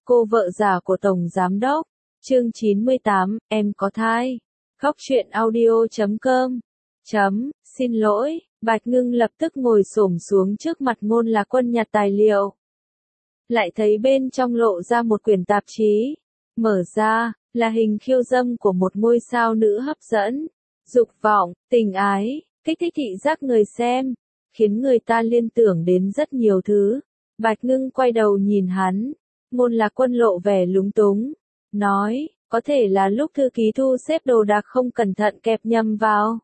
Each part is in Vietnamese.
Cô vợ già của Tổng Giám Đốc. Chương 98, em có thai. Khóc chuyện audio.com. Xin lỗi, Bạch Ngưng lập tức ngồi xổm xuống trước mặt Ngôn Lạc Quân nhặt tài liệu. Lại thấy bên trong lộ ra một quyển tạp chí. Mở ra, là hình khiêu dâm của một ngôi sao nữ hấp dẫn, dục vọng, tình ái, kích thích thị giác người xem, khiến người ta liên tưởng đến rất nhiều thứ. Bạch Ngưng quay đầu nhìn hắn. Ngôn Lạc Quân lộ vẻ lúng túng, nói, có thể là lúc thư ký thu xếp đồ đạc không cẩn thận kẹp nhầm vào.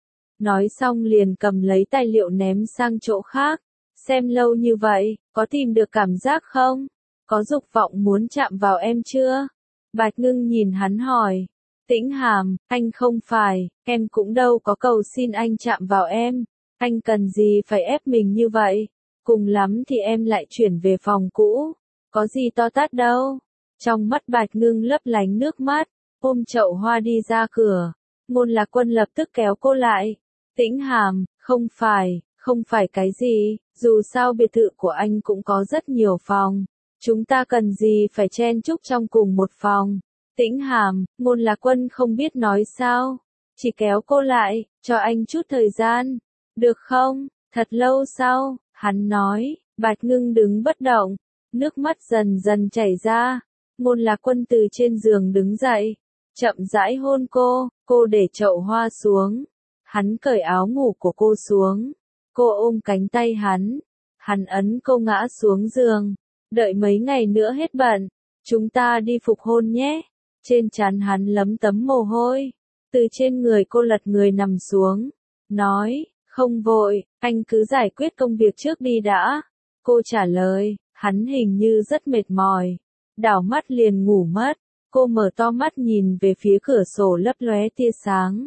Nói xong liền cầm lấy tài liệu ném sang chỗ khác. Xem lâu như vậy, có tìm được cảm giác không? Có dục vọng muốn chạm vào em chưa? Bạch Ngưng nhìn hắn hỏi. Tĩnh Hàm, anh không phải, em cũng đâu có cầu xin anh chạm vào em. Anh cần gì phải ép mình như vậy? Cùng lắm thì em lại chuyển về phòng cũ. Có gì to tát đâu. Trong mắt Bạch Ngưng lấp lánh nước mắt, ôm chậu hoa đi ra cửa. Ngôn Lạc Quân lập tức kéo cô lại. Tĩnh Hàm, không phải cái gì, dù sao biệt thự của anh cũng có rất nhiều phòng. Chúng ta cần gì phải chen chúc trong cùng một phòng. Tĩnh Hàm, Ngôn Lạc Quân không biết nói sao. Chỉ kéo cô lại, cho anh chút thời gian. Được không? Thật lâu sau, hắn nói. Bạch Ngưng đứng bất động. Nước mắt dần dần chảy ra. Ngôn Lạc Quân từ trên giường đứng dậy. Chậm rãi hôn cô để chậu hoa xuống. Hắn cởi áo ngủ của cô xuống. Cô ôm cánh tay hắn. Hắn ấn cô ngã xuống giường. Đợi mấy ngày nữa hết bận. Chúng ta đi phục hôn nhé. Trên trán hắn lấm tấm mồ hôi. Từ trên người cô lật người nằm xuống. Nói, không vội, anh cứ giải quyết công việc trước đi đã. Cô trả lời, hắn hình như rất mệt mỏi. Đảo mắt liền ngủ mất. Cô mở to mắt nhìn về phía cửa sổ lấp lóe tia sáng.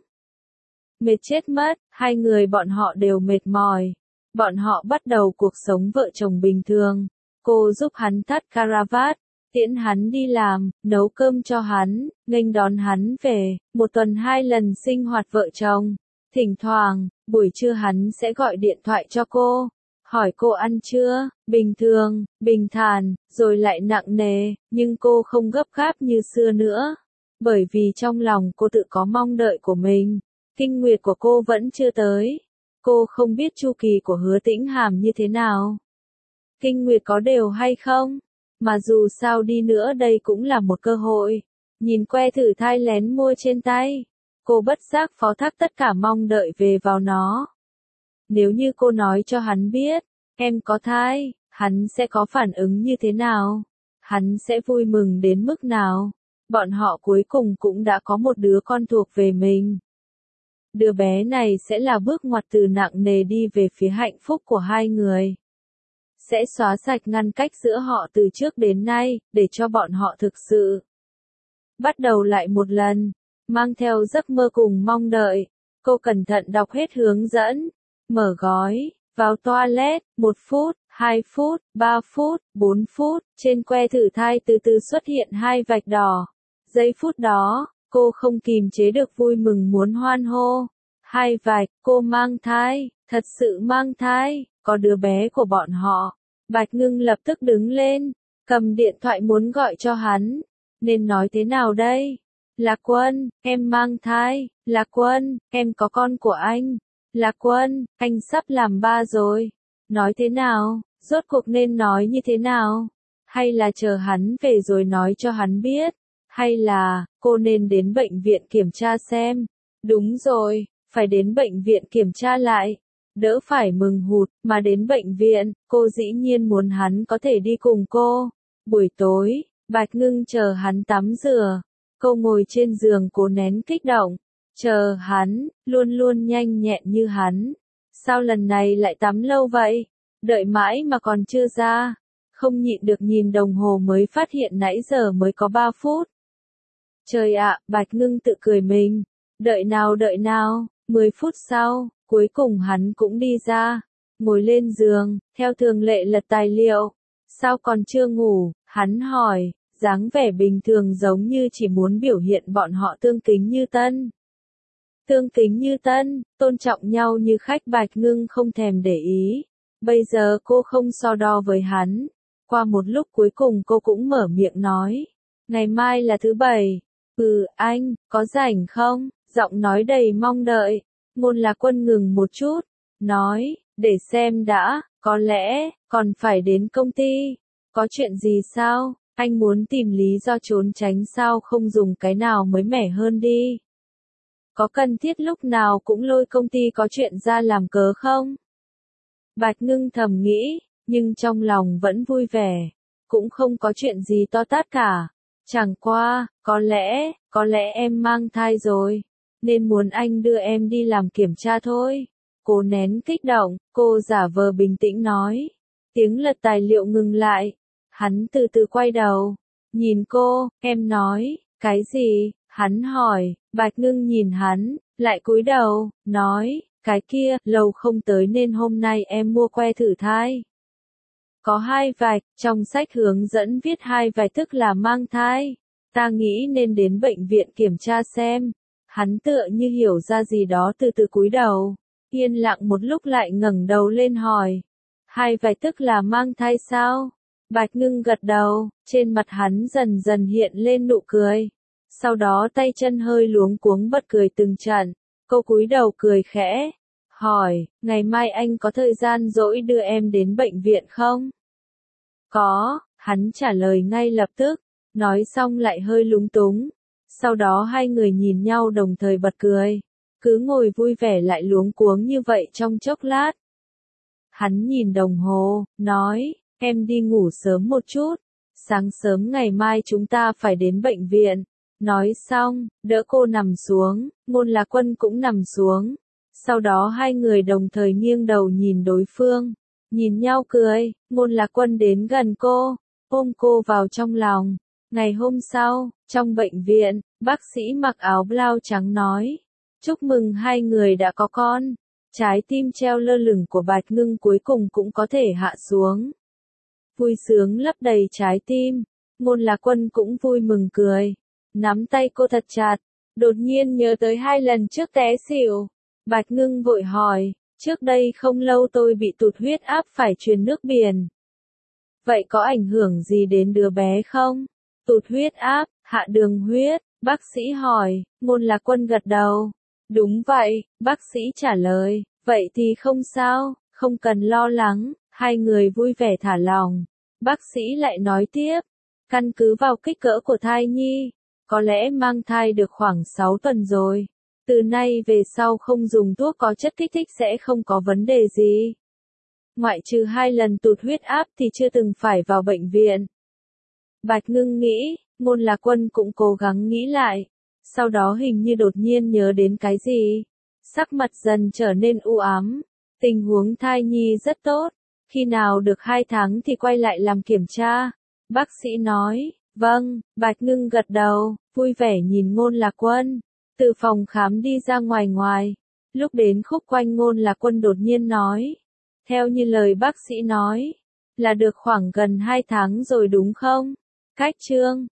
Mệt chết mất, hai người bọn họ đều mệt mỏi. Bọn họ bắt đầu cuộc sống vợ chồng bình thường. Cô giúp hắn thắt caravat, tiễn hắn đi làm, nấu cơm cho hắn, nghênh đón hắn về, 1 tuần 2 lần sinh hoạt vợ chồng. Thỉnh thoảng, buổi trưa hắn sẽ gọi điện thoại cho cô, hỏi cô ăn chưa, bình thường, bình thản, rồi lại nặng nề, nhưng cô không gấp gáp như xưa nữa. Bởi vì trong lòng cô tự có mong đợi của mình. Kinh nguyệt của cô vẫn chưa tới. Cô không biết chu kỳ của Hứa Tĩnh Hàm như thế nào. Kinh nguyệt có đều hay không? Mà dù sao đi nữa đây cũng là một cơ hội. Nhìn que thử thai lén mua trên tay. Cô bất giác phó thác tất cả mong đợi về vào nó. Nếu như cô nói cho hắn biết, em có thai, hắn sẽ có phản ứng như thế nào? Hắn sẽ vui mừng đến mức nào? Bọn họ cuối cùng cũng đã có một đứa con thuộc về mình. Đứa bé này sẽ là bước ngoặt từ nặng nề đi về phía hạnh phúc của hai người. Sẽ xóa sạch ngăn cách giữa họ từ trước đến nay, để cho bọn họ thực sự bắt đầu lại một lần, mang theo giấc mơ cùng mong đợi. Cô cẩn thận đọc hết hướng dẫn, mở gói, vào toilet, 1 phút, 2 phút, 3 phút, 4 phút, trên que thử thai từ từ xuất hiện 2 vạch đỏ. Giây phút đó, cô không kìm chế được vui mừng muốn hoan hô. 2 vạch, cô mang thai, thật sự mang thai, có đứa bé của bọn họ. Bạch Ngưng lập tức đứng lên, cầm điện thoại muốn gọi cho hắn. Nên nói thế nào đây? Lạc Quân, em mang thai. Lạc Quân, em có con của anh. Lạc Quân, anh sắp làm ba rồi. Nói thế nào? Rốt cuộc nên nói như thế nào? Hay là chờ hắn về rồi nói cho hắn biết? Hay là, cô nên đến bệnh viện kiểm tra xem? Đúng rồi, phải đến bệnh viện kiểm tra lại. Đỡ phải mừng hụt, mà đến bệnh viện, cô dĩ nhiên muốn hắn có thể đi cùng cô. Buổi tối, Bạch Ngưng chờ hắn tắm rửa. Cô ngồi trên giường cố nén kích động. Chờ hắn, luôn luôn nhanh nhẹn như hắn. Sao lần này lại tắm lâu vậy? Đợi mãi mà còn chưa ra. Không nhịn được nhìn đồng hồ mới phát hiện nãy giờ mới có 3 phút. Trời ạ, Bạch Ngưng tự cười mình. Đợi nào, 10 phút sau, cuối cùng hắn cũng đi ra. Ngồi lên giường, theo thường lệ lật tài liệu. Sao còn chưa ngủ? Hắn hỏi, dáng vẻ bình thường giống như chỉ muốn biểu hiện bọn họ tương kính như tân. Tương kính như tân, tôn trọng nhau như khách. Bạch Ngưng không thèm để ý. Bây giờ cô không so đo với hắn. Qua một lúc cuối cùng cô cũng mở miệng nói. Ngày mai là thứ bảy. Anh, có rảnh không? Giọng nói đầy mong đợi. Ngôn Lạc Quân ngừng một chút. Nói, để xem đã, có lẽ, còn phải đến công ty. Có chuyện gì sao? Anh muốn tìm lý do trốn tránh sao không dùng cái nào mới mẻ hơn đi. Có cần thiết lúc nào cũng lôi công ty có chuyện ra làm cớ không? Bạch Ngưng thầm nghĩ, nhưng trong lòng vẫn vui vẻ. Cũng không có chuyện gì to tát cả. Chẳng qua, có lẽ em mang thai rồi. Nên muốn anh đưa em đi làm kiểm tra thôi. Cô nén kích động, cô giả vờ bình tĩnh nói. Tiếng lật tài liệu ngừng lại. Hắn từ từ quay đầu. Nhìn cô, em nói, cái gì? Hắn hỏi, Bạch Ngưng nhìn hắn, lại cúi đầu, nói, cái kia, lâu không tới nên hôm nay em mua que thử thai. Có 2 vạch, trong sách hướng dẫn viết 2 vạch tức là mang thai. Ta nghĩ nên đến bệnh viện kiểm tra xem. Hắn tựa như hiểu ra gì đó từ từ cúi đầu. Yên lặng một lúc lại ngẩng đầu lên hỏi. 2 vạch tức là mang thai sao? Bạch Ngưng gật đầu, trên mặt hắn dần dần hiện lên nụ cười. Sau đó tay chân hơi luống cuống bật cười từng trận. Cô cúi đầu cười khẽ. Hỏi, ngày mai anh có thời gian rỗi đưa em đến bệnh viện không? Có, hắn trả lời ngay lập tức. Nói xong lại hơi lúng túng. Sau đó hai người nhìn nhau đồng thời bật cười. Cứ ngồi vui vẻ lại luống cuống như vậy trong chốc lát. Hắn nhìn đồng hồ, nói, em đi ngủ sớm một chút. Sáng sớm ngày mai chúng ta phải đến bệnh viện. Nói xong, đỡ cô nằm xuống, Ngôn Lạc Quân cũng nằm xuống. Sau đó hai người đồng thời nghiêng đầu nhìn đối phương. Nhìn nhau cười, Ngôn Lạc Quân đến gần cô, ôm cô vào trong lòng. Ngày hôm sau, trong bệnh viện, bác sĩ mặc áo blau trắng nói. Chúc mừng hai người đã có con. Trái tim treo lơ lửng của Bạch Ngưng cuối cùng cũng có thể hạ xuống. Vui sướng lấp đầy trái tim. Ngôn Lạc Quân cũng vui mừng cười. Nắm tay cô thật chặt. Đột nhiên nhớ tới 2 lần trước té xỉu. Bạch Ngưng vội hỏi. Trước đây không lâu tôi bị tụt huyết áp phải truyền nước biển. Vậy có ảnh hưởng gì đến đứa bé không? Tụt huyết áp, hạ đường huyết, bác sĩ hỏi. Ngôn Lạc Quân gật đầu. Đúng vậy, bác sĩ trả lời. Vậy thì không sao, không cần lo lắng. Hai người vui vẻ thả lòng. Bác sĩ lại nói tiếp. Căn cứ vào kích cỡ của thai nhi, có lẽ mang thai được khoảng 6 tuần rồi. Từ nay về sau không dùng thuốc có chất kích thích sẽ không có vấn đề gì. Ngoại trừ 2 lần tụt huyết áp thì chưa từng phải vào bệnh viện. Bạch Ngưng nghĩ, Ngôn Lạc Quân cũng cố gắng nghĩ lại. Sau đó hình như đột nhiên nhớ đến cái gì. Sắc mặt dần trở nên u ám. Tình huống thai nhi rất tốt. Khi nào được 2 tháng thì quay lại làm kiểm tra. Bác sĩ nói, vâng, Bạch Ngưng gật đầu, vui vẻ nhìn Ngôn Lạc Quân. Từ phòng khám đi ra ngoài. Lúc đến khúc quanh Ngôn Lạc Quân đột nhiên nói. Theo như lời bác sĩ nói, là được khoảng gần 2 tháng rồi đúng không? Cách chương